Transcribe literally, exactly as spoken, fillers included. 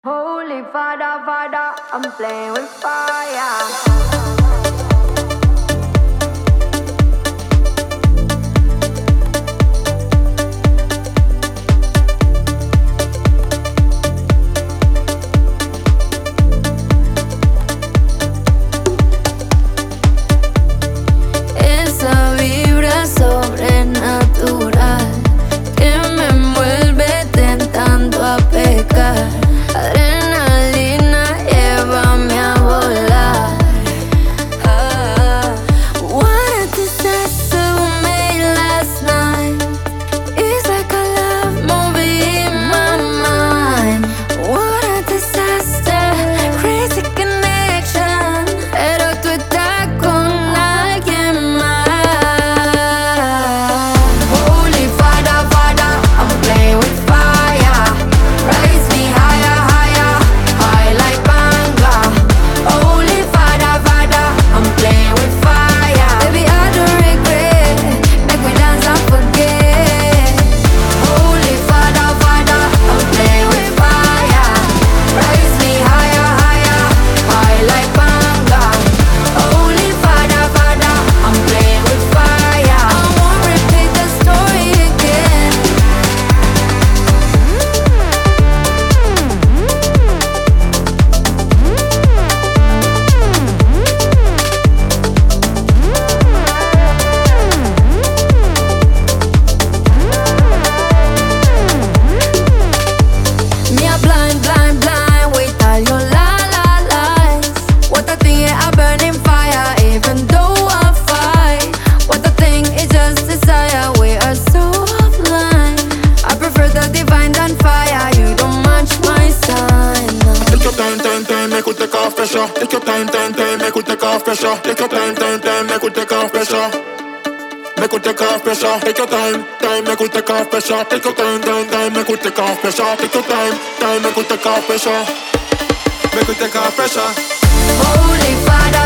Holy Father, Father, I'm playing with fire. Esa vibra sobrenatural que me envuelve tentando a pecar. Adrenalina, llévame a volar. Ah, what a disaster we made last night. It's like a love movie in my mind. What a disaster, crazy connection. Pero tú estás con alguien más. Holy Father, Father, I'm playing with fire. Rise me higher, higher, high like Banga. Holy Father, Father, I'm playing with fire. Baby, I don't regret. Make me dance and forget. Holy Father, Father, I'm playing with fire. Rise me higher, higher, high like Banga. Holy Father, Father, I'm playing with fire. I won't repeat the story again. Me a blind, blind, blind, wait all your la la lies. What a thing, yeah, a burning fire, even though I fight. What a thing is just desire, we are so offline. I prefer the divine than fire, you don't match my sign. Take your time, time, time, make we take off pressure. Take your time, time, time, make we take off pressure. Take your time, time, time, make we take off pressure. Make we take off pressure. Take your time, time, make we take off pressure. Take your time, time, time, make we take off pressure. Take your time, time, make we take off pressure. Make we take off pressure. Holy Father,